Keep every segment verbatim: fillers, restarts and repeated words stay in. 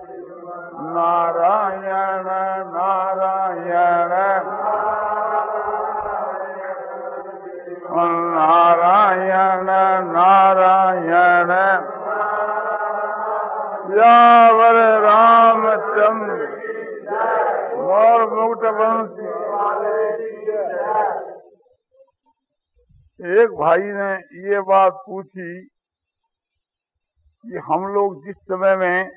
नारायण नारायण नारायण नारायण यावर रामचंद्र और मुक्त वंश। एक भाई ने ये बात पूछी कि हम लोग जिस समय में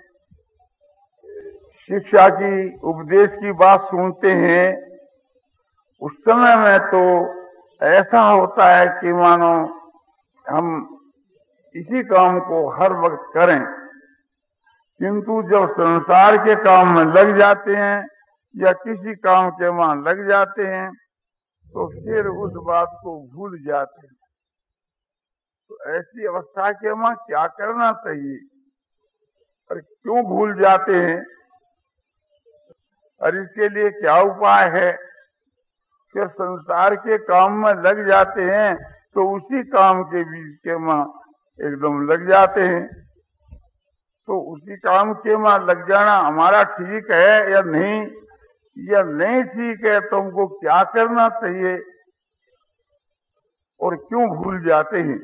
शिक्षा की उपदेश की बात सुनते हैं उस समय में तो ऐसा होता है कि मानो हम इसी काम को हर वक्त करें, किंतु जब संसार के काम में लग जाते हैं या किसी काम के वहां लग जाते हैं तो फिर उस बात को भूल जाते हैं। तो ऐसी अवस्था के वहां क्या करना चाहिए और क्यों भूल जाते हैं और इसके लिए क्या उपाय है? कि संसार के काम में लग जाते हैं तो उसी काम के बीच के मां एकदम लग जाते हैं। तो उसी काम के मां लग जाना हमारा ठीक है या नहीं, या नहीं ठीक है तो हमको क्या करना चाहिए और क्यों भूल जाते हैं?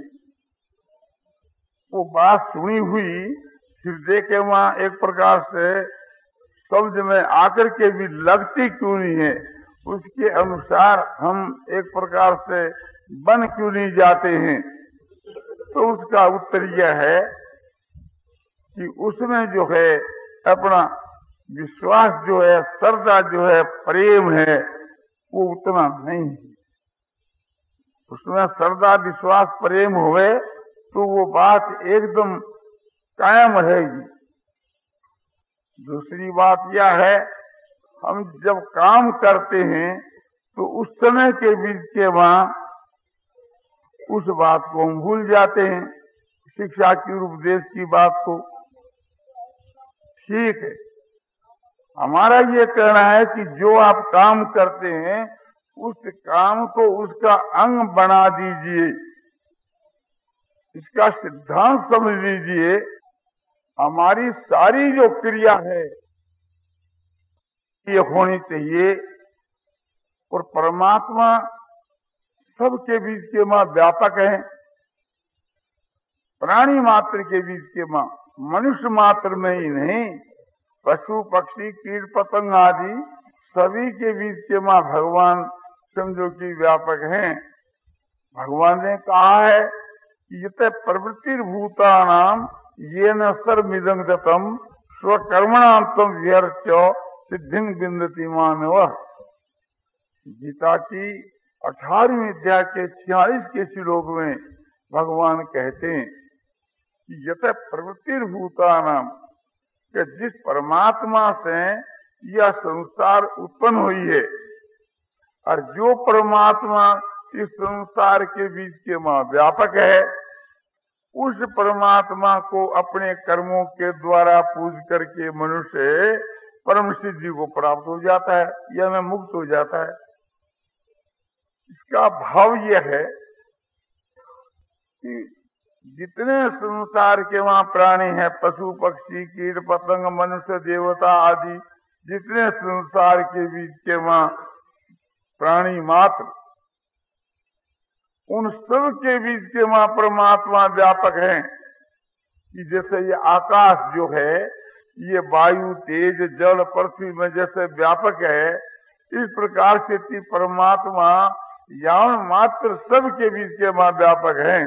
वो बात सुनी हुई हृदय के वहां एक प्रकार से शब्द में आकर के भी लगती क्यों नहीं है, उसके अनुसार हम एक प्रकार से बन क्यों नहीं जाते हैं? तो उसका उत्तर यह है कि उसमें जो है अपना विश्वास जो है, श्रद्धा जो है, प्रेम है, वो उतना नहीं है। उसमें श्रद्धा विश्वास प्रेम हुए तो वो बात एकदम कायम रहेगी। दूसरी बात यह है, हम जब काम करते हैं तो उस समय के बीच के वहां उस बात को हम भूल जाते हैं, शिक्षा की उपदेश की बात को। ठीक है, हमारा ये कहना है कि जो आप काम करते हैं उस काम को उसका अंग बना दीजिए, इसका सिद्धांत समझ लीजिए। हमारी सारी जो क्रिया है ये होनी चाहिए और परमात्मा सबके बीच के मां व्यापक है। प्राणी मात्र के बीच के मां, मनुष्य मात्र में ही नहीं, पशु पक्षी कीट पतंग आदि सभी के बीच के मां भगवान समझो कि व्यापक हैं। भगवान ने कहा है कि यत प्रवृत्तिर्भूतानाम ये न सर्वमिदं ततम स्वकर्मणां तम व्यर्च्य सिद्धिं विन्दति मानव। गीता की अठारहवीं अध्याय के छियालीस के श्लोक में भगवान कहते हैं कि यत प्रवृत्तिर्भूतानाम, कि जिस परमात्मा से यह संसार उत्पन्न हुई है और जो परमात्मा इस संसार के बीच के मां व्यापक है, उस परमात्मा को अपने कर्मों के द्वारा पूज करके मनुष्य परम सिद्धि को प्राप्त हो जाता है या में मुक्त हो जाता है। इसका भाव यह है कि जितने संसार के वहां प्राणी हैं, पशु पक्षी कीट पतंग मनुष्य देवता आदि, जितने संसार के बीच के वहां प्राणी मात्र, उन सब के बीच के वहां परमात्मा व्यापक है। कि जैसे ये आकाश जो है, ये वायु तेज जल पृथ्वी में जैसे व्यापक है, इस प्रकार से परमात्मा यावन मात्र सब के बीच के वहां व्यापक है।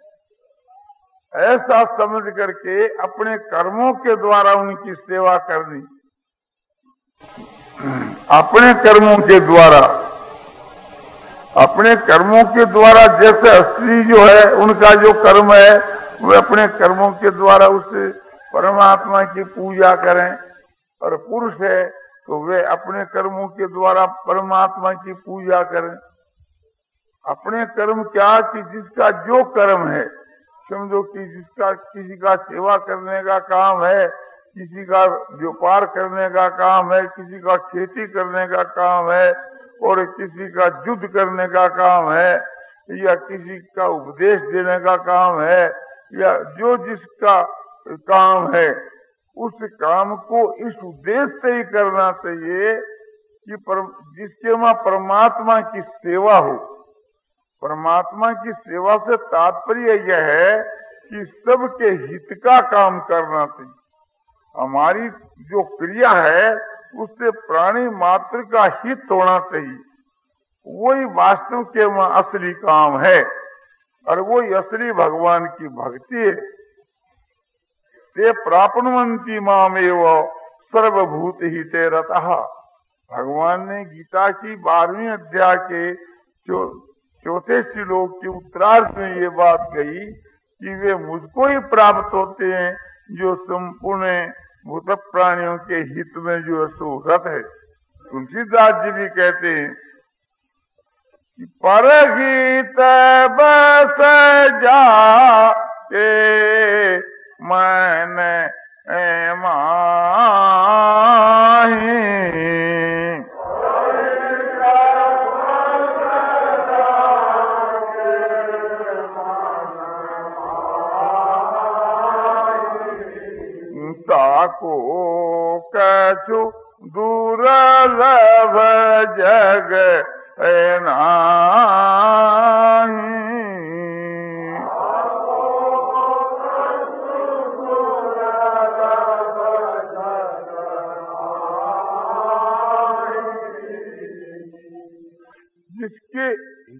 ऐसा समझ करके अपने कर्मों के द्वारा उनकी सेवा करनी, अपने कर्मों के द्वारा अपने कर्मों के द्वारा जैसे स्त्री जो है उनका जो कर्म है वे अपने कर्मों के द्वारा उस परमात्मा की पूजा करें, और पुरुष है तो वे अपने कर्मों के द्वारा परमात्मा की पूजा करें। अपने कर्म क्या कि जिसका जो कर्म है, समझो कि जिसका किसी का सेवा करने का काम है, किसी का व्यापार करने का काम है, किसी का खेती करने का काम है, और किसी का युद्ध करने का काम है, या किसी का उपदेश देने का काम है, या जो जिसका काम है उस काम को इस उद्देश्य से ही करना चाहिए कि पर, जिसके वहां परमात्मा की सेवा हो। परमात्मा की सेवा से तात्पर्य यह है कि सबके हित का काम करना चाहिए। हमारी जो क्रिया है उससे प्राणी मात्र का हित होना चाहिए। वही वास्तव के वहां असली काम है और वही असली भगवान की भक्ति है। ते प्रापणवंती मामेव सर्वभूत हिते रतः। भगवान ने गीता की बारहवीं अध्याय के चौ, चौथे श्लोक के उत्तरार्ध में ये बात कही कि वे मुझको ही प्राप्त होते हैं जो संपूर्ण भूत प्राणियों के हित में जो सुरत है। तुलसीदास जी भी कहते हैं कि परहित बस जा के मैंने माही। ताको कछु दुर्लभ जग नाही। जिसके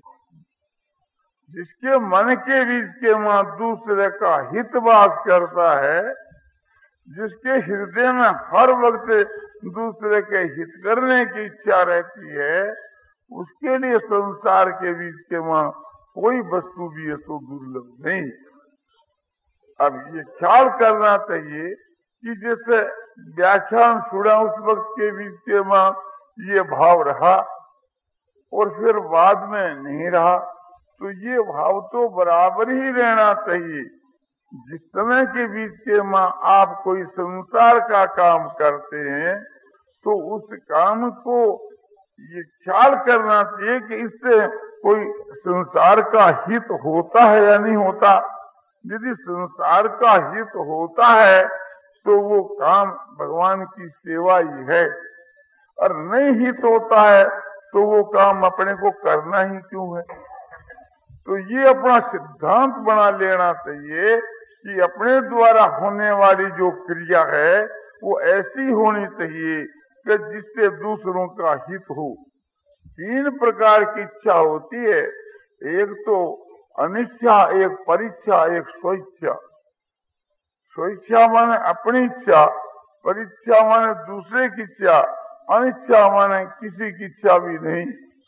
जिसके मन के बीच के वहां दूसरे का हित वास करता है, जिसके हृदय में हर वक्त दूसरे के हित करने की इच्छा रहती है, उसके लिए संसार के बीच के वहां कोई वस्तु भी है तो दुर्लभ नहीं। अब ये ख्याल करना चाहिए कि जैसे व्याख्यान सुना उस वक्त के बीच के वहां ये भाव रहा और फिर बाद में नहीं रहा, तो ये भाव तो बराबर ही रहना चाहिए। जिस समय के बीच के माँ आप कोई संसार का काम करते हैं तो उस काम को ये ख्याल करना चाहिए कि इससे कोई संसार का हित होता है या नहीं होता। यदि संसार का हित होता है तो वो काम भगवान की सेवा ही है, और नहीं हित होता है तो वो काम अपने को करना ही क्यों है। तो ये अपना सिद्धांत बना लेना चाहिए कि अपने द्वारा होने वाली जो क्रिया है वो ऐसी होनी चाहिए कि जिससे दूसरों का हित हो। तीन प्रकार की इच्छा होती है, एक तो अनिच्छा, एक परीक्षा, एक स्वेच्छा। स्वेच्छा माने अपनी इच्छा, परीक्षा माने दूसरे की इच्छा, अनिच्छा माने किसी की इच्छा भी नहीं।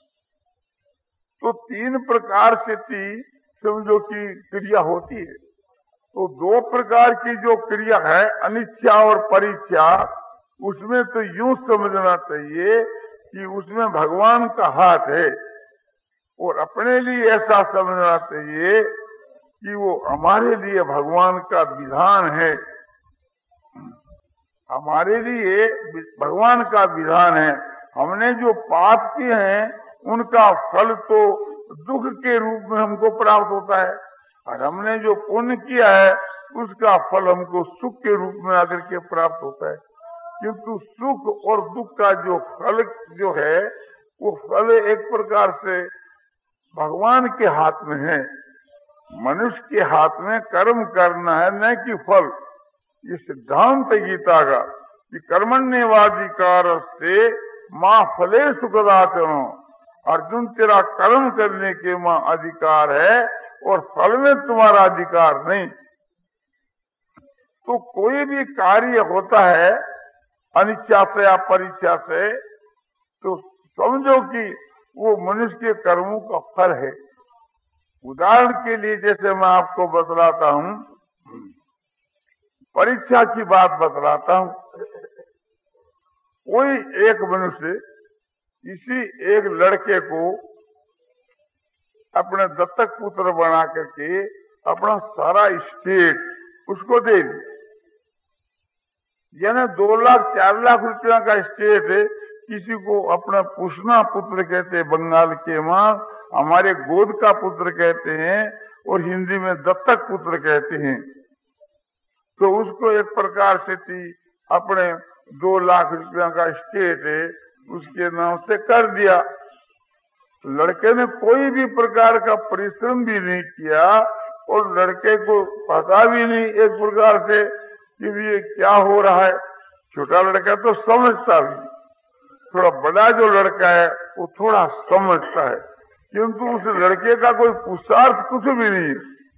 तो तीन प्रकार से थी समझो कि क्रिया होती है। तो दो प्रकार की जो क्रिया है अनिच्छा और परीक्षा, उसमें तो यूं समझना चाहिए कि उसमें भगवान का हाथ है, और अपने लिए ऐसा समझना चाहिए कि वो हमारे लिए भगवान का विधान है, हमारे लिए भगवान का विधान है। हमने जो पाप किए हैं उनका फल तो दुख के रूप में हमको प्राप्त होता है, और हमने जो पुण्य किया है उसका फल हमको सुख के रूप में आकर के प्राप्त होता है। किंतु सुख और दुख का जो फल जो है वो फल एक प्रकार से भगवान के हाथ में है। मनुष्य के हाथ में कर्म करना है, न कि फल। ये सिद्धांत गीता का कि कर्मण्येवाधिकार से माँ फले सुखदाचनो। अर्जुन, तेरा कर्म करने के माँ अधिकार है और फल में तुम्हारा अधिकार नहीं। तो कोई भी कार्य होता है अनिच्छा से या परीक्षा से, तो समझो कि वो मनुष्य के कर्मों का फल है। उदाहरण के लिए जैसे मैं आपको बतलाता हूँ, परीक्षा की बात बतलाता हूँ। कोई एक मनुष्य किसी एक लड़के को अपने दत्तक पुत्र बना करके अपना सारा स्टेट उसको दे दिया, यानी दो लाख चार लाख रुपया का स्टेट है। किसी को अपना पुष्णा पुत्र कहते हैं बंगाल के, वहां हमारे गोद का पुत्र कहते हैं, और हिंदी में दत्तक पुत्र कहते हैं। तो उसको एक प्रकार से थी अपने दो लाख रुपया का स्टेट है उसके नाम से कर दिया। लड़के ने कोई भी प्रकार का परिश्रम भी नहीं किया और लड़के को पता भी नहीं एक प्रकार से कि ये क्या हो रहा है। छोटा लड़का तो समझता भी, थोड़ा बड़ा जो लड़का है वो थोड़ा समझता है, किंतु उस लड़के का कोई पुरुषार्थ कुछ भी नहीं है।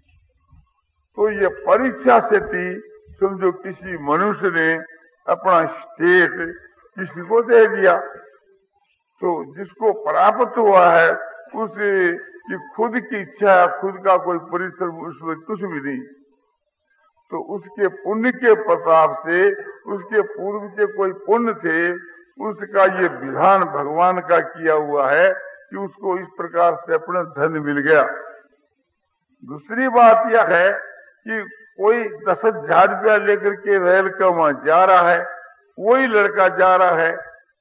तो ये परीक्षा से थी, समझो किसी मनुष्य ने अपना स्टेट किसी को दे दिया, तो जिसको प्राप्त हुआ है उसे कि खुद की इच्छा है, खुद का कोई परिश्रम उसमें कुछ भी नहीं, तो उसके पुण्य के प्रताप से, उसके पूर्व के कोई पुण्य थे, उसका ये विधान भगवान का किया हुआ है कि उसको इस प्रकार से अपना धन मिल गया। दूसरी बात यह है कि कोई दस हजार रुपया लेकर के रेल का वहां जा रहा है, वही लड़का जा रहा है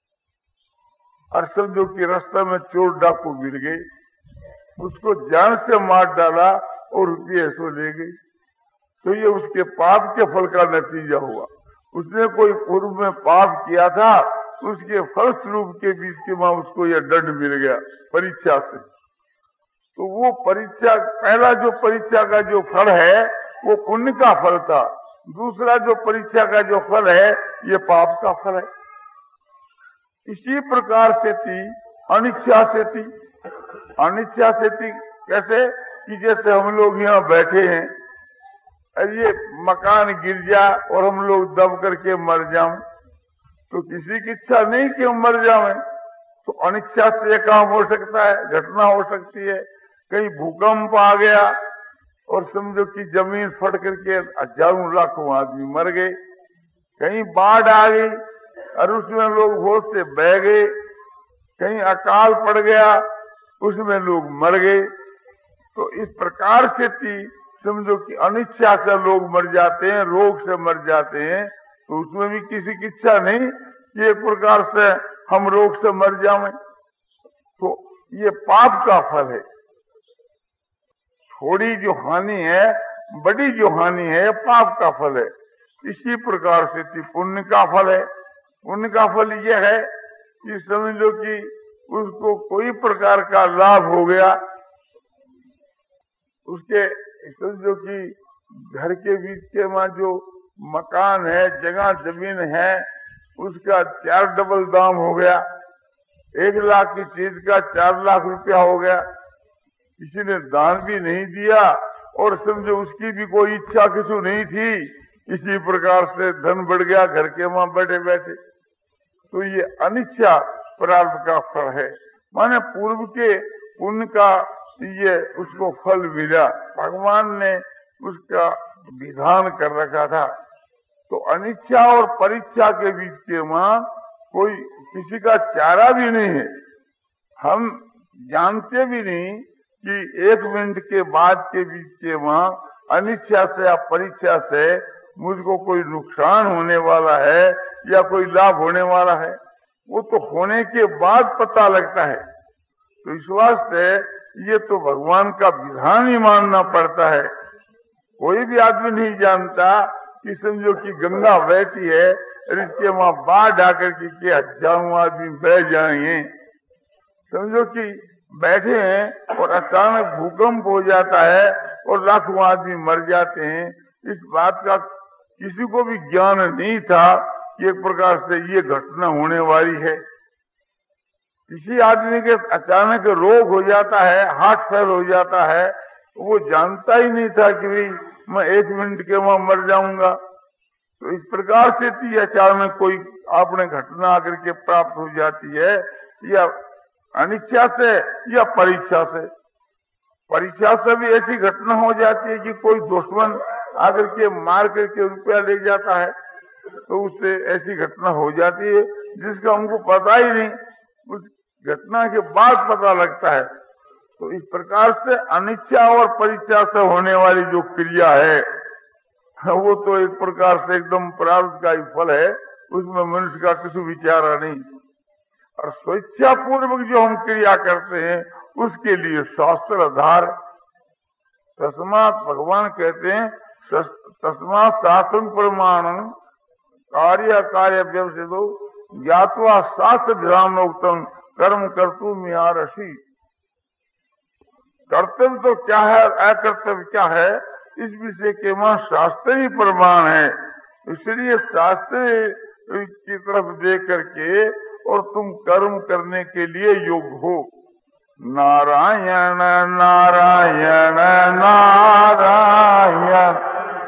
और समझो कि रास्ते में चोर डाकू मिल गए, उसको जान से मार डाला और रुपये सो ले गई, तो ये उसके पाप के फल का नतीजा हुआ। उसने कोई पूर्व में पाप किया था, उसके फल स्वरूप के बीच के वहां उसको यह दंड मिल गया परीक्षा से। तो वो परीक्षा, पहला जो परीक्षा का जो फल है वो पुण्य का फल था, दूसरा जो परीक्षा का जो फल है ये पाप का फल है। इसी प्रकार से थी अनिच्छा से थी। अनिच्छा से थी कैसे कि जैसे हम लोग यहाँ बैठे हैं, ये मकान गिर जा और हम लोग दब करके मर जाऊं, तो किसी की इच्छा नहीं कि हम मर जाएं, तो अनिच्छा से काम हो सकता है, घटना हो सकती है। कहीं भूकंप आ गया और समझो कि जमीन फट करके हजारों लाखों आदमी मर गए, कहीं बाढ़ आ गई और उसमें लोग होश से बह गए, कहीं अकाल पड़ गया उसमें लोग मर गए। तो इस प्रकार से थी, समझो कि अनिच्छा से लोग मर जाते हैं, रोग से मर जाते हैं, तो उसमें भी किसी की इच्छा नहीं कि एक प्रकार से हम रोग से मर जाएं, तो ये पाप का फल है। थोड़ी जो हानि है, बड़ी जो हानि है, पाप का फल है। इसी प्रकार से थी पुण्य का फल है। पुण्य का फल यह है कि समझो कि उसको कोई प्रकार का लाभ हो गया, उसके समझो कि घर के बीच के वहां जो मकान है, जगह जमीन है, उसका चार डबल दाम हो गया, एक लाख की चीज का चार लाख रुपया हो गया, किसी ने दान भी नहीं दिया और समझो उसकी भी कोई इच्छा किसी नहीं थी, इसी प्रकार से धन बढ़ गया घर के वहां बैठे बैठे, तो ये अनिच्छा प्रारब्ध का फल है। माने पूर्व के पुण्य का ये उसको फल मिला, भगवान ने उसका विधान कर रखा था। तो अनिच्छा और परीक्षा के बीच के वहां कोई किसी का चारा भी नहीं है। हम जानते भी नहीं कि एक मिनट के बाद के बीच के वहां अनिच्छा से या परीक्षा से मुझको कोई नुकसान होने वाला है या कोई लाभ होने वाला है, वो तो होने के बाद पता लगता है। तो इस वास्ते ये तो भगवान का विधान ही मानना पड़ता है। कोई भी आदमी नहीं जानता कि समझो कि गंगा बहती है, इसके वहां बाढ़ आकर के हजारों आदमी बह जाएंगे, समझो कि बैठे हैं और अचानक भूकंप हो जाता है और लाखों आदमी मर जाते हैं। इस बात का किसी को भी ज्ञान नहीं था कि एक प्रकार से ये घटना होने वाली है। किसी आदमी के अचानक रोग हो जाता है, हार्ट फेल हो जाता है, वो जानता ही नहीं था कि भाई मैं एक मिनट के वहां मर जाऊंगा। तो इस प्रकार से थी अचानक कोई आपने घटना आकर के प्राप्त हो जाती है, या अनिच्छा से या परीक्षा से। परीक्षा से भी ऐसी घटना हो जाती है कि कोई दुश्मन आकर के मार करके रुपया ले जाता है, तो उससे ऐसी घटना हो जाती है जिसका हमको पता ही नहीं, उस घटना के बाद पता लगता है। तो इस प्रकार से अनिच्छा और परीक्षा से होने वाली जो क्रिया है वो तो एक प्रकार से एकदम प्रारब्ध का ही फल है, उसमें मनुष्य का कुछ विचारा नहीं। और स्वेच्छा पूर्वक जो हम क्रिया करते हैं उसके लिए शास्त्र आधार। तस्मात भगवान कहते हैं तस्मात शास्त्र प्रमाण कार्य कार्य व्यवसितो ज्ञात्वा शास्त्र ध्यानोक्तम कर्म कर्तुम यारसी। कर्तव्य तो क्या है, अकर्तव्य क्या है, इस विषय के वहां शास्त्र ही प्रमाण है। इसलिए शास्त्र की तरफ देख करके और तुम कर्म करने के लिए योग्य हो। नारायण नारायण नारायण।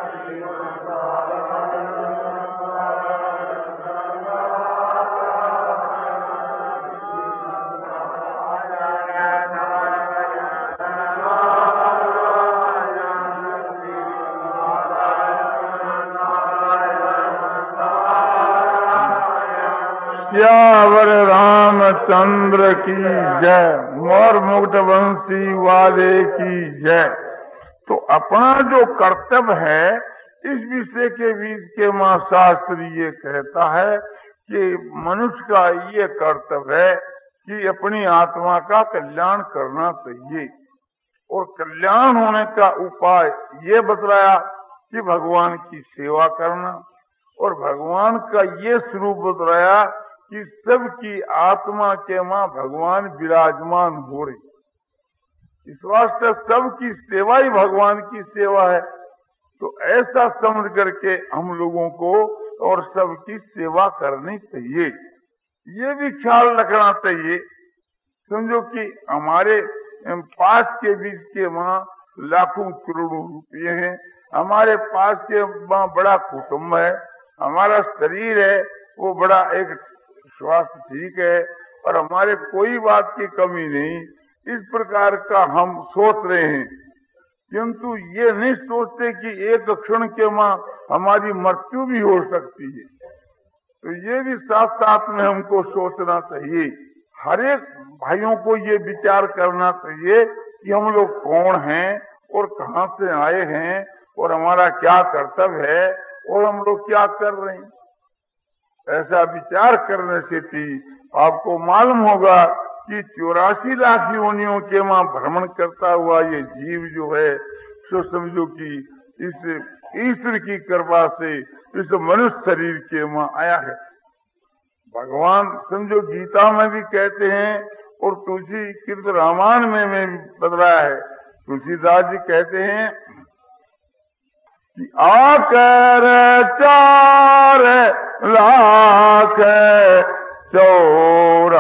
श्यावर रामचंद्र की जय, मोर मुकुट वंशी वाले की जय। तो अपना जो कर्तव्य है, इस विषय के बीच के मां शास्त्र ये कहता है कि मनुष्य का ये कर्तव्य है कि अपनी आत्मा का कल्याण करना चाहिए। और कल्याण होने का उपाय ये बतलाया कि भगवान की सेवा करना, और भगवान का ये स्वरूप बतलाया कि सबकी आत्मा के मां भगवान विराजमान हो रही। इस वास्ते सबकी सेवा ही भगवान की सेवा है। तो ऐसा समझ करके हम लोगों को और सबकी सेवा करनी चाहिए। ये भी ख्याल रखना चाहिए, समझो कि हमारे पास के बीच के वहां लाखों करोड़ों रुपये हैं, हमारे पास के वहां बड़ा कुटुंब है, हमारा शरीर है वो बड़ा एक स्वास्थ्य ठीक है, और हमारे कोई बात की कमी नहीं, इस प्रकार का हम सोच रहे हैं। किंतु ये नहीं सोचते कि एक क्षण के मां हमारी मृत्यु भी हो सकती है। तो ये भी साथ साथ में हमको सोचना चाहिए। हर एक भाइयों को ये विचार करना चाहिए कि हम लोग कौन हैं और कहां से आए हैं और हमारा क्या कर्तव्य है और हम लोग क्या कर रहे हैं। ऐसा विचार करने से भी आपको मालूम होगा कि चौरासी लाख योनियों के वहां भ्रमण करता हुआ ये जीव जो है, सो समझो कि इस ईश्वर की कृपा से इस मनुष्य शरीर के वहां आया है। भगवान समझो गीता में भी कहते हैं और तुलसी कीर्त रामायण में में बतलाया है। तुलसीदास जी कहते हैं कि आकर चार लाख चौरासी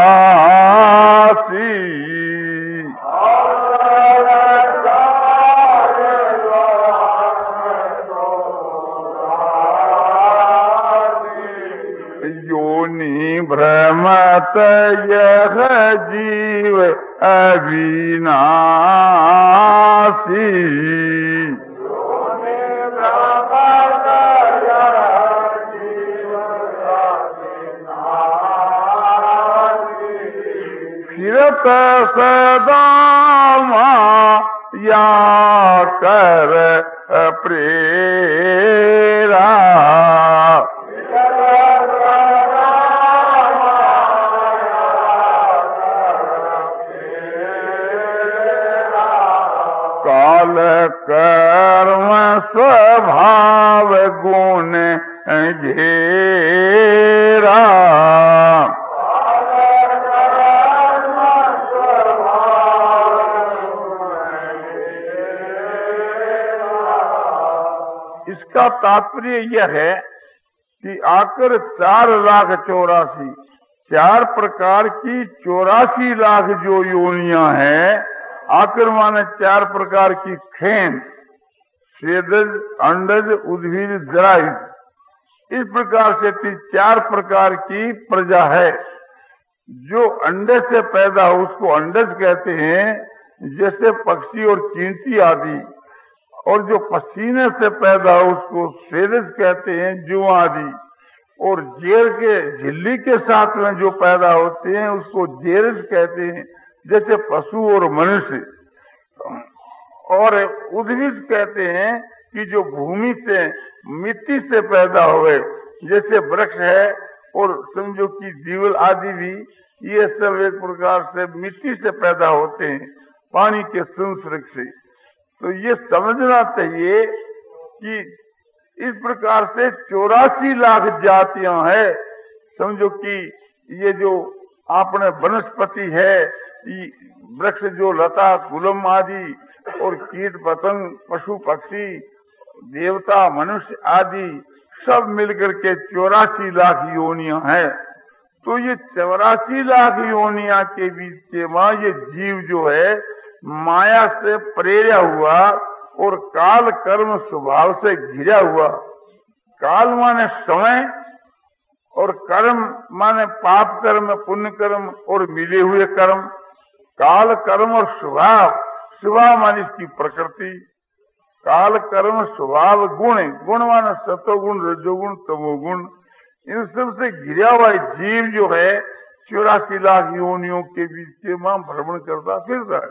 योनि भ्रमत यह जीव अविनाशी। फिरत सदा माया कर प्रेरा। काल कर्म स्वभाव गुण घेरा। इसका तात्पर्य यह है कि आकर चार लाख चौरासी चार प्रकार की चौरासी लाख जो योनियां हैं, आकर माने चार प्रकार की खेन, स्वेदज, अंडज, उद्भिज, जरायुज। इस प्रकार से चार प्रकार की प्रजा है। जो अंडे से पैदा हो उसको अंडज कहते हैं, जैसे पक्षी और चींटी आदि। और जो पसीने से पैदा हो उसको स्वेदज कहते हैं, जू आदि। और जेर के झिल्ली के साथ में जो पैदा होते हैं उसको जेरज कहते हैं, जैसे पशु और मनुष्य। और उद्भिज कहते हैं कि जो भूमि से मिट्टी से पैदा हुए, जैसे वृक्ष है और समझो कि जीवल आदि भी, ये सब एक प्रकार से मिट्टी से पैदा होते हैं, पानी के संसर्ग से। तो ये समझना चाहिए कि इस प्रकार से चौरासी लाख जातियां है। समझो कि ये जो आपने वनस्पति है, वृक्ष जो लता गुलम आदि और कीट पतंग पशु पक्षी देवता मनुष्य आदि सब मिलकर के चौरासी लाख योनियां हैं। तो ये चौरासी लाख योनिया के बीच के वहां ये जीव जो है माया से प्रेरा हुआ और काल कर्म स्वभाव से घिरा हुआ। काल माने समय और कर्म माने पाप कर्म पुण्य कर्म और मिले हुए कर्म। काल कर्म और स्वभाव, स्वभाव माने इसकी प्रकृति। काल कर्म स्वभाव गुण, गुण माने सतोगुण रजोगुण तमोगुण। इन सब से घिरा हुआ जीव जो है चौरासी लाख योनियों के बीच के वहां भ्रमण करता फिरता है।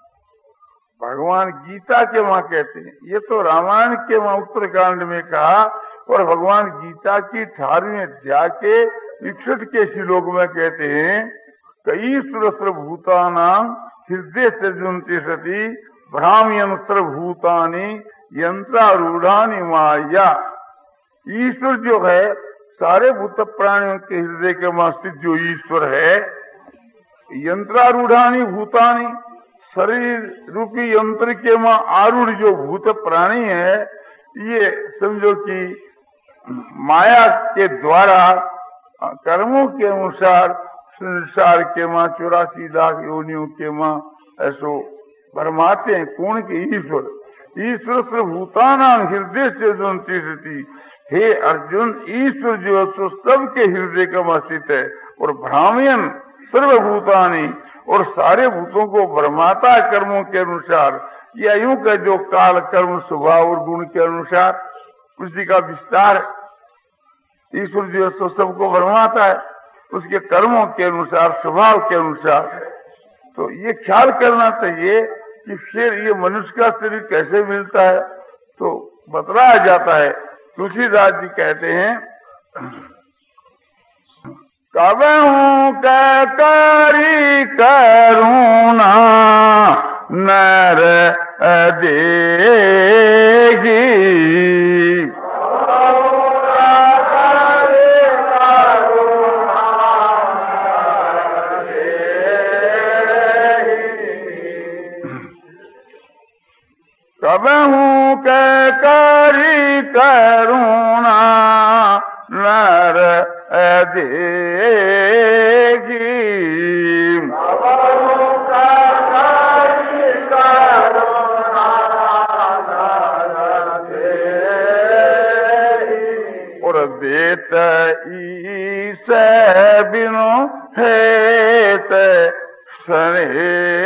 भगवान गीता के वहां कहते हैं, ये तो रामायण के वहां उत्तरकांड में कहा, और भगवान गीता की अठारहवीं अध्याय के इकसठ के श्लोक में कहते हैं, कई सुरस्र भूतानां हृदय सृजन्ति सती भ्राम्यंत्र भूतानि यंत्रारूढ़ानि माया। ईश्वर जो है सारे भूत प्राणियों के हृदय के वहां स्थित जो ईश्वर है, यंत्रारूढ़ानि भूतानि, शरीर रूपी यंत्र के वहां आरूढ़ जो भूत प्राणी है, ये समझो कि माया के द्वारा कर्मों के अनुसार संसार के वहां चौरासी लाख योनियों के वहां ऐसो भरमाते हैं। कौन के? ईश्वर। ईश्वर से भूतानां हृदय से जनती। हे अर्जुन, ईश्वर जो है तो सबके हृदय का वहां स्थित है, और भ्राम्यन सर्वभूतानि, और सारे भूतों को भरमाता कर्मों के अनुसार, या यूं का जो काल कर्म स्वभाव और गुण के अनुसार उसी का विस्तार। ईश्वर जो है तो सबको भरमाता है उसके कर्मों के अनुसार स्वभाव के अनुसार। तो ये ख्याल करना चाहिए कि फिर ये मनुष्य का शरीर कैसे मिलता है। तो बतलाया जाता है, तुलसीदास जी कहते हैं, कबहू कै करी करुणा नर देगी, कबहू कै करी करुणा नर देगी, और देत ईस बिनु हेत सनेगी,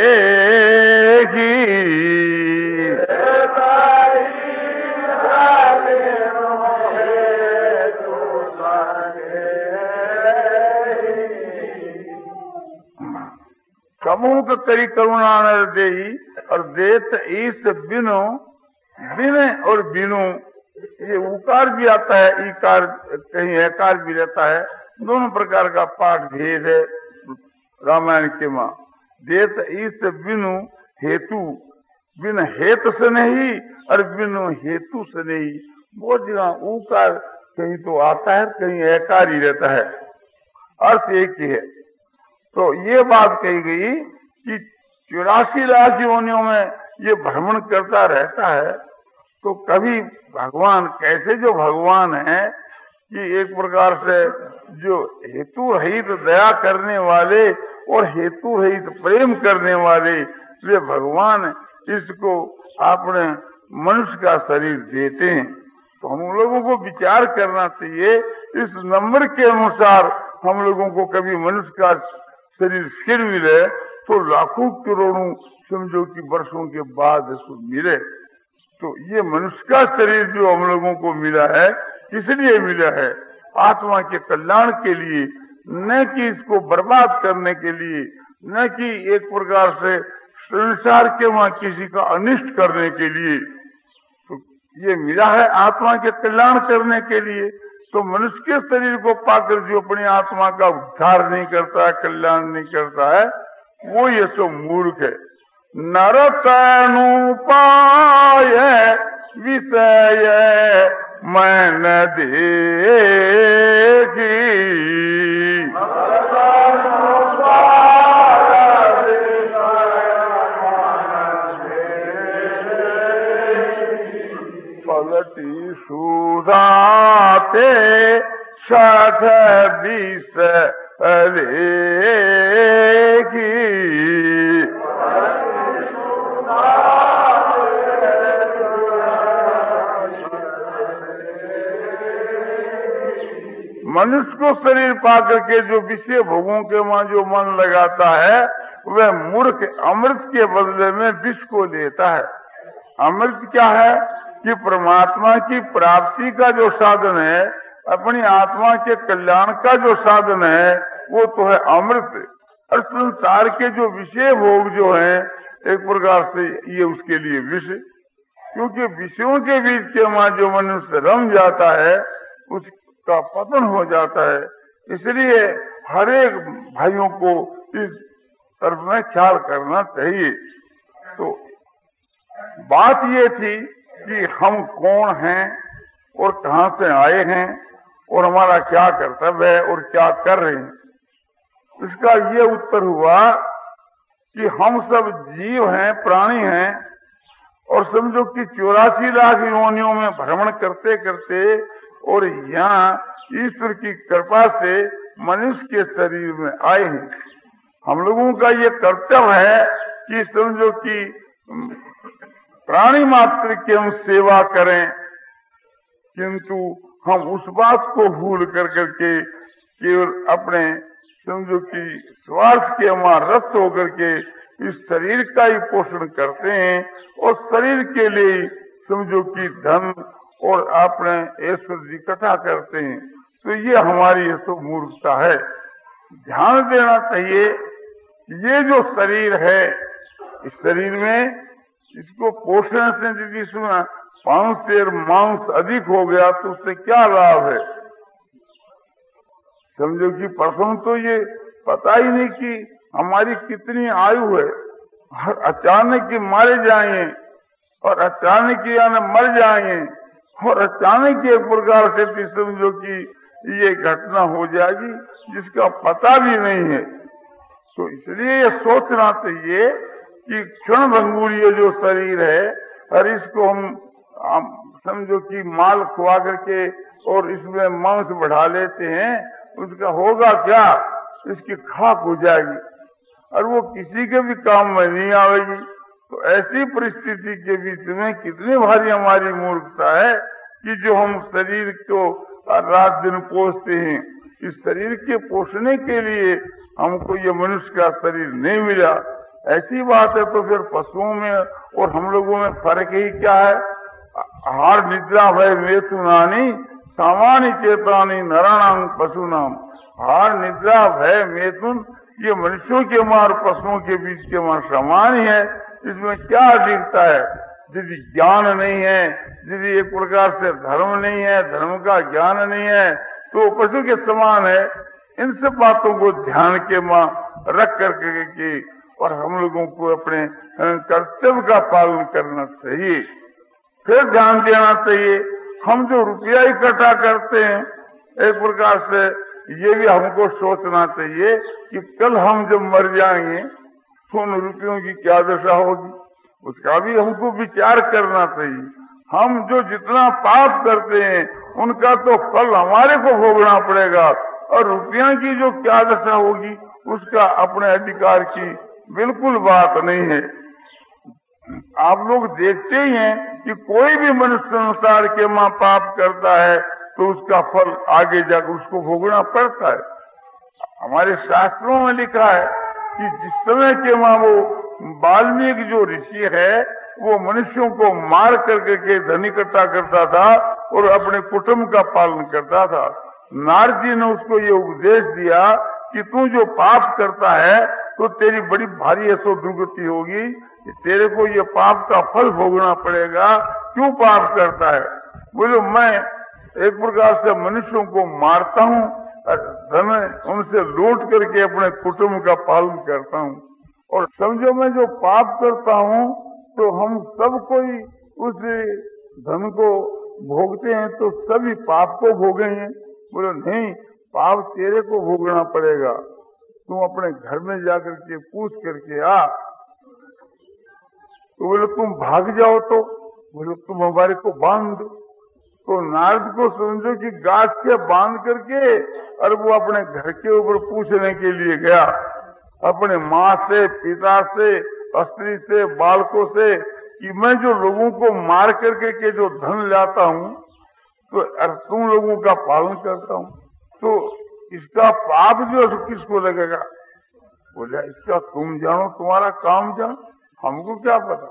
कमुक करी करुणा नर देई, और देत ईस बिनु, बिन और बिनु ये उकार भी आता है, ईकार कहीं एकार भी रहता है, दोनों प्रकार का पाठ भेद है रामायण के मां। देत ईस बिनु हेतु, बिन हेतु से नहीं और बिनु हेतु से नहीं। बहुत जगह उकार कहीं तो आता है, कहीं एकार ही रहता है, अर्थ एक ही है। तो ये बात कही गई कि चौरासी लाख योनियों में ये भ्रमण करता रहता है। तो कभी भगवान कैसे, जो भगवान है कि एक प्रकार से जो हेतु रहित दया करने वाले और हेतु रहित प्रेम करने वाले, वे भगवान इसको अपने मनुष्य का शरीर देते हैं। तो हम लोगों को विचार करना चाहिए, इस नंबर के अनुसार हम लोगों को कभी मनुष्य का शरीर फिर मिले तो लाखों करोड़ों समझो कि वर्षों के बाद इसको मिले। तो ये मनुष्य का शरीर जो हम लोगों को मिला है, किस लिए मिला है? आत्मा के कल्याण के लिए, न कि इसको बर्बाद करने के लिए, न कि एक प्रकार से संसार के वहां किसी का अनिष्ट करने के लिए। तो ये मिला है आत्मा के कल्याण करने के लिए। तो मनुष्य के शरीर को पाकर जो अपनी आत्मा का उद्धार नहीं करता है, कल्याण नहीं करता है, वो ये सो मूर्ख है। नर तनु पाय विषय मैंने देखी। पलटी सुधाते साठ बीस रेखी। मनुष्य को शरीर पाकर के जो विषय भोगों के वहां जो मन लगाता है वह मूर्ख अमृत के बदले में विष को लेता है। अमृत क्या है कि परमात्मा की प्राप्ति का जो साधन है, अपनी आत्मा के कल्याण का जो साधन है वो तो है अमृत। और संसार के जो विषय भोग जो है एक प्रकार से ये उसके लिए विष, क्योंकि विषयों के बीच के वहां जो मनुष्य रम जाता है उसका पतन हो जाता है। इसलिए हर एक भाइयों को इस तरफ में ख्याल करना चाहिए। तो बात ये थी कि हम कौन हैं और कहां से आए हैं और हमारा क्या कर्तव्य है और क्या कर रहे हैं। इसका ये उत्तर हुआ कि हम सब जीव हैं, प्राणी हैं, और समझो कि चौरासी लाख योनियों में भ्रमण करते करते और यहाँ ईश्वर की कृपा से मनुष्य के शरीर में आए हैं। हम लोगों का ये कर्तव्य है कि समझो कि प्राणी मात्र की हम सेवा करें, किंतु हम उस बात को भूल कर करके केवल अपने समझो कि स्वार्थ के वहां रत होकर के इस शरीर का ही पोषण करते हैं और शरीर के लिए समझो कि धन और अपने ऐश्वर्य इकट्ठा करते हैं। तो ये हमारी ये तो मूर्खता है। ध्यान देना चाहिए ये जो शरीर है, इस शरीर में इसको पोषण से यदि सुना पांच शेर मांस अधिक हो गया तो उससे क्या लाभ है। समझो कि प्रथम तो ये पता ही नहीं कि हमारी कितनी आयु है। अचानक ही मारे जाएंगे और अचानक ही यानी मर जाएंगे और अचानक एक प्रकार से समझो कि ये घटना हो जाएगी जिसका पता भी नहीं है। तो इसलिए ये सोचना चाहिए कि क्षण भंगुर ये जो शरीर है और इसको हम, हम समझो कि माल खुआ करके और इसमें मांस बढ़ा लेते हैं, उसका होगा क्या, इसकी खाक हो जाएगी और वो किसी के भी काम में नहीं आएगी। तो ऐसी परिस्थिति के बीच में कितनी भारी हमारी मूर्खता है कि जो हम शरीर को रात दिन पोषते हैं। इस शरीर के पोषने के लिए हमको ये मनुष्य का शरीर नहीं मिला। ऐसी बात है तो फिर पशुओं में और हम लोगों में फर्क ही क्या है। आहार निद्रा भय मेथुनानी सामान्य चेतानी नराणाम पशुनाम। आहार निद्रा भय मेथुन ये मनुष्यों के मार पशुओं के बीच के मार समान ही है। इसमें क्या दिखता है। यदि ज्ञान नहीं है, यदि एक प्रकार से धर्म नहीं है, धर्म का ज्ञान नहीं है तो पशु के समान है। इन सब बातों को ध्यान के मां रख करके के और हम लोगों को अपने कर्तव्य का पालन करना चाहिए। फिर ध्यान देना चाहिए हम जो रुपया इकट्ठा करते हैं एक प्रकार से ये भी हमको सोचना चाहिए कि कल हम जब मर जाएंगे तो उन रुपयों की क्या दशा होगी, उसका भी हमको विचार करना चाहिए। हम जो जितना पाप करते हैं उनका तो फल हमारे को भोगना पड़ेगा और रुपया की जो क्या दशा होगी उसका अपने अधिकार की बिल्कुल बात नहीं है। आप लोग देखते ही हैं कि कोई भी मनुष्य संसार के मां पाप करता है तो उसका फल आगे जाकर उसको भोगना पड़ता है। हमारे शास्त्रों में लिखा है कि जिस समय के मां वो वाल्मीकि जो ऋषि है वो मनुष्यों को मार करके के धन इकट्ठा करता था और अपने कुटुंब का पालन करता था। नारद जी ने उसको ये उपदेश दिया कि तू जो पाप करता है तो तेरी बड़ी भारी ऐसो दुर्गति होगी, तेरे को ये पाप का फल भोगना पड़ेगा। क्यों पाप करता है? बोलो मैं एक प्रकार से मनुष्यों को मारता हूँ, धन उनसे लूट करके अपने कुटुंब का पालन करता हूँ। और समझो मैं जो पाप करता हूँ तो हम सब कोई उस धन को भोगते हैं तो सभी पाप को भोगेंगे। बोले नहीं, पाप तेरे को भोगना पड़ेगा, तुम अपने घर में जाकर के पूछ करके आ। तो बोले तुम भाग जाओ, तो बोले तुम हमारे को बांध दो। तो नारद को समझो कि गाछ से बांध करके और वो अपने घर के ऊपर पूछने के लिए गया, अपने माँ से, पिता से, स्त्री से, बालकों से, कि मैं जो लोगों को मार करके के जो धन लाता हूँ तो तुम लोगों का पालन करता हूँ, तो इसका पाप जो है किसको लगेगा? बोला इसका तुम जानो, तुम्हारा काम जानो, हमको क्या पता।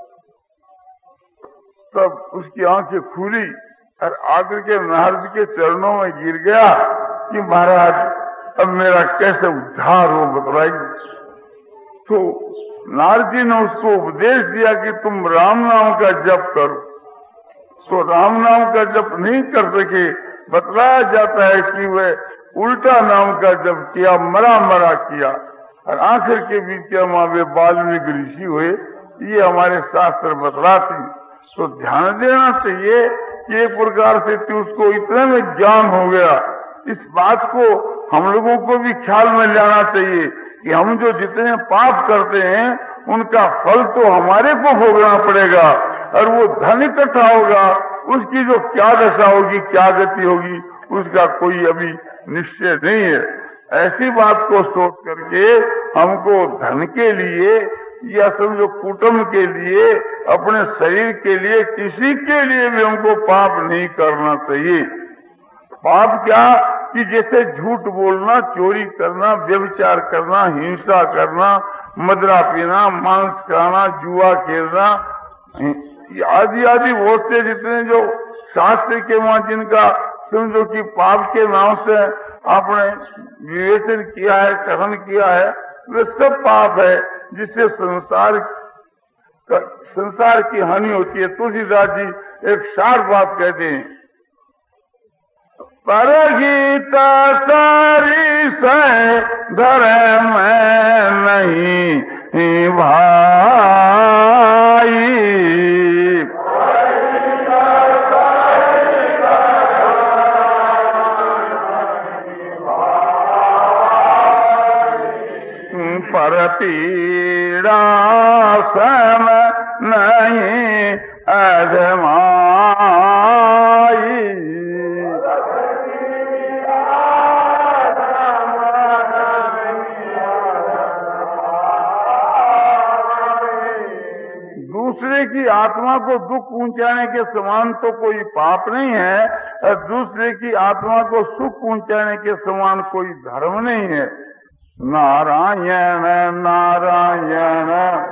तब उसकी आंखें खुली और आकर के नारद के चरणों में गिर गया कि महाराज अब मेरा कैसे उद्धार हो बतलाइए। तो नारद जी ने उसको उपदेश दिया कि तुम राम नाम का जप करो। तो राम नाम का जप नहीं कर सके, बतलाया जाता है कि वह उल्टा नाम का जप किया, मरा मरा किया और आखिर के बीच में वे वाल्मीकि ऋषि हुए। ये हमारे शास्त्र बतलाते। तो ध्यान देना चाहिए कि एक प्रकार से उसको इतने में ज्ञान हो गया। इस बात को हम लोगों को भी ख्याल में लाना चाहिए कि हम जो जितने पाप करते हैं उनका फल तो हमारे को भोगना पड़ेगा, और वो धन इकट्ठा होगा, उसकी जो क्या दशा होगी, क्या गति होगी, उसका कोई अभी निश्चय नहीं है। ऐसी बात को सोच करके हमको धन के लिए या समझो कुटुंब के लिए, अपने शरीर के लिए, किसी के लिए भी हमको पाप नहीं करना चाहिए। पाप क्या कि जैसे झूठ बोलना, चोरी करना, व्यभिचार करना, हिंसा करना, मदरा पीना, मांस खाना, जुआ खेलना, आदि आदि बहुत से जितने जो शास्त्र के वहां जिनका समझो कि पाप के नाम से आपने विवेचन किया है, कथन किया है, वे सब पाप है जिससे संसार संसार की हानि होती है। तुलसीदास जी एक सार बात कहते हैं, परहित सारी से धर्म नहीं भाई, पर पीड़ा सम नहीं अजमाई। दूसरे की आत्मा को दुख पहुंचाने के समान तो कोई पाप नहीं है, और दूसरे की आत्मा को सुख पहुंचाने के समान कोई धर्म नहीं है। नारायण नारायण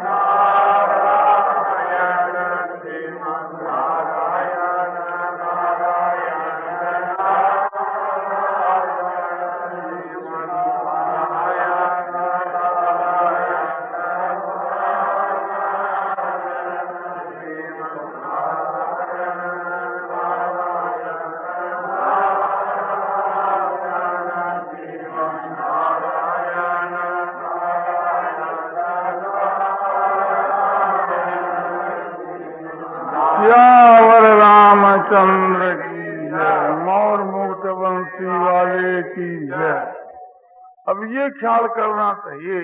चंद्र की जय, मोर मुक्त बंसी वाले की जय। अब ये ख्याल करना चाहिए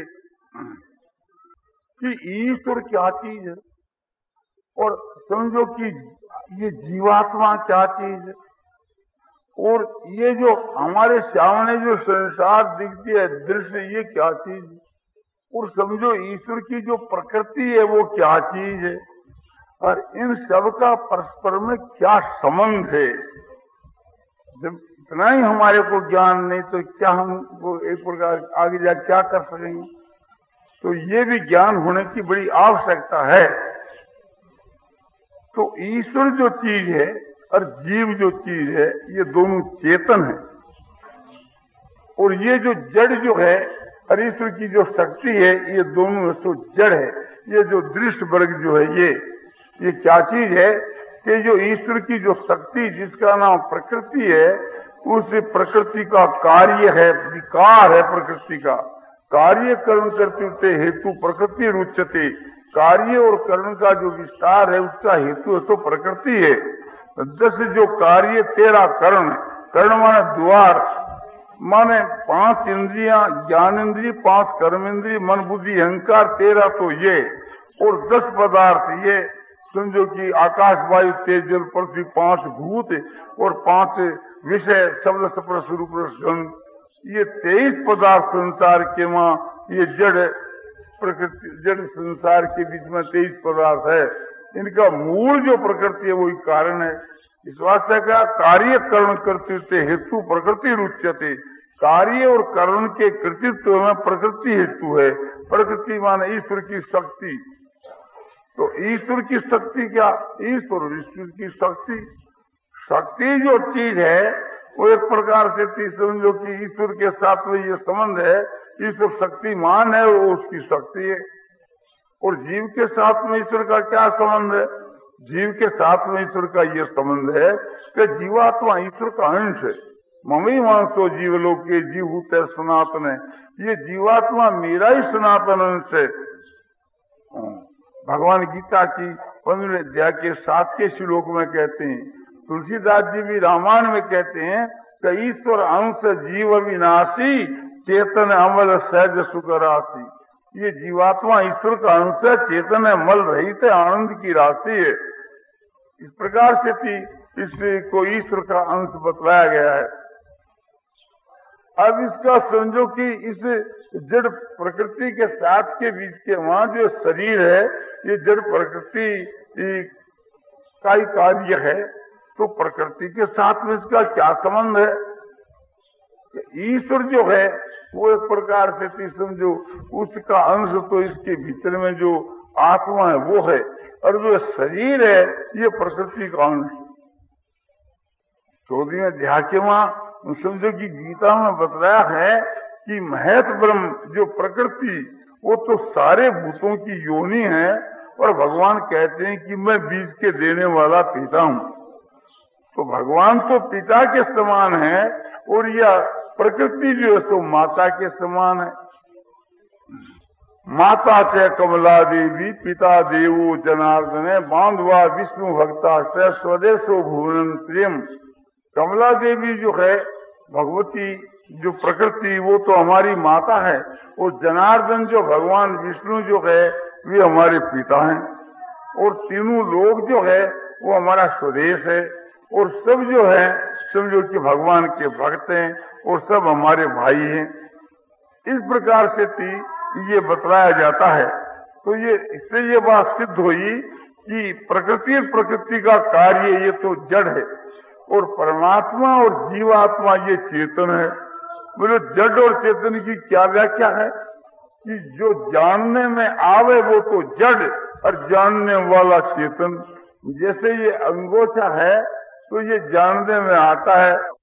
कि ईश्वर क्या चीज है और समझो कि ये जीवात्मा क्या चीज है, और ये जो हमारे सामने जो संसार दिखती है दृश्य, ये क्या चीज है, और समझो ईश्वर की जो प्रकृति है वो क्या चीज है, और इन सब का परस्पर में क्या संबंध है। जब इतना ही हमारे को ज्ञान नहीं तो क्या हम वो एक प्रकार आगे जा क्या कर सकेंगे। तो ये भी ज्ञान होने की बड़ी आवश्यकता है। तो ईश्वर जो चीज है और जीव जो चीज है, ये दोनों चेतन है, और ये जो जड़ जो है और ईश्वर की जो शक्ति है, ये दोनों तो जड़ है। ये जो दृश्य वर्ग जो है, ये ये क्या चीज है कि जो ईश्वर की जो शक्ति जिसका नाम प्रकृति है, उस प्रकृति का कार्य है, विकार है प्रकृति का। कार्य कर्म करते हेतु प्रकृति रुच्यते, कार्य और कर्म का जो विस्तार है उसका हेतु तो प्रकृति है। दस जो कार्य तेरह कर्ण, कर्ण माने द्वार, माने पांच इंद्रियां, ज्ञान इंद्रिय, पांच कर्म इंद्रिय, मन बुद्धि अहंकार, तेरह तो ये, और दस पदार्थ ये समझो कि आकाश वायु तेज जल पृथ्वी, पांच भूत और पांच विषय शब्द स्पर्श रूप रस, ये तेईस पदार्थ संसार के मां, ये जड़ प्रकृति, जड़ संसार के बीच में तेईस पदार्थ है। इनका मूल जो प्रकृति है वही कारण है। इस वास्ते का कार्य कर्ण कर्तृत्व हेतु प्रकृति रुच्यते, कार्य और कर्ण के कृतित्व में प्रकृति हेतु है। प्रकृति माने ईश्वर की शक्ति। तो ईश्वर की शक्ति क्या? ईश्वर ईश्वर की शक्ति, शक्ति जो चीज है वो एक प्रकार से समझो कि ईश्वर के साथ में ये संबंध है, ईश्वर शक्तिमान है वो उसकी शक्ति है। और जीव के साथ में ईश्वर का क्या संबंध है? जीव के साथ में ईश्वर का ये संबंध है कि जीवात्मा ईश्वर का अंश है। ममी मानसो जीवलोक के जीव होते सनातन है, ये जीवात्मा मेरा ही सनातन अंश है। भगवान गीता की पंद्रह अध्याय के सात के श्लोक में कहते हैं, तुलसीदास जी भी रामायण में कहते हैं कि ईश्वर अंश जीव विनाशी, चेतन अमल सहज सुख राशि। ये जीवात्मा ईश्वर का अंश है, चेतन है, मल रहित है, आनंद की राशि है। इस प्रकार से थी इसलिए को ईश्वर का अंश बतलाया गया है। अब इसका समझो कि इस जड़ प्रकृति के साथ के बीच के वहां जो शरीर है, ये जड़ प्रकृति का ही कार्य है, तो प्रकृति के साथ में इसका क्या संबंध है? ईश्वर जो है वो एक प्रकार से समझो उसका अंश तो इसके भीतर में जो आत्मा है वो है, और जो शरीर है ये प्रकृति का अंश। चौदहवें अध्याय के वहां समझो कि गीता में बतलाया है कि महत ब्रह्म जो प्रकृति वो तो सारे भूतों की योनि है, और भगवान कहते हैं कि मैं बीज के देने वाला पिता हूं। तो भगवान तो पिता के समान है, और यह प्रकृति जो है तो माता के समान है। माता च कमला देवी, पिता देवो जनार्दन, बांधवा विष्णु भक्ता च स्वदेशो भुवन प्रेम। कमला देवी जो है भगवती जो प्रकृति वो तो हमारी माता है, और जनार्दन जो भगवान विष्णु जो है वे हमारे पिता हैं, और तीनों लोग जो है वो हमारा स्वदेश है, और सब जो है समझो कि भगवान के भक्त हैं, और सब हमारे भाई हैं। इस प्रकार से थी ये बतलाया जाता है। तो ये इससे ये बात सिद्ध हुई कि प्रकृति प्रकृति का कार्य ये तो जड़ है, और परमात्मा और जीवात्मा ये चेतन है। बोलो जड़ और चेतन की क्या व्याख्या है? कि जो जानने में आवे वो तो जड़, और जानने वाला चेतन। जैसे ये अंगोछा है तो ये जानने में आता है,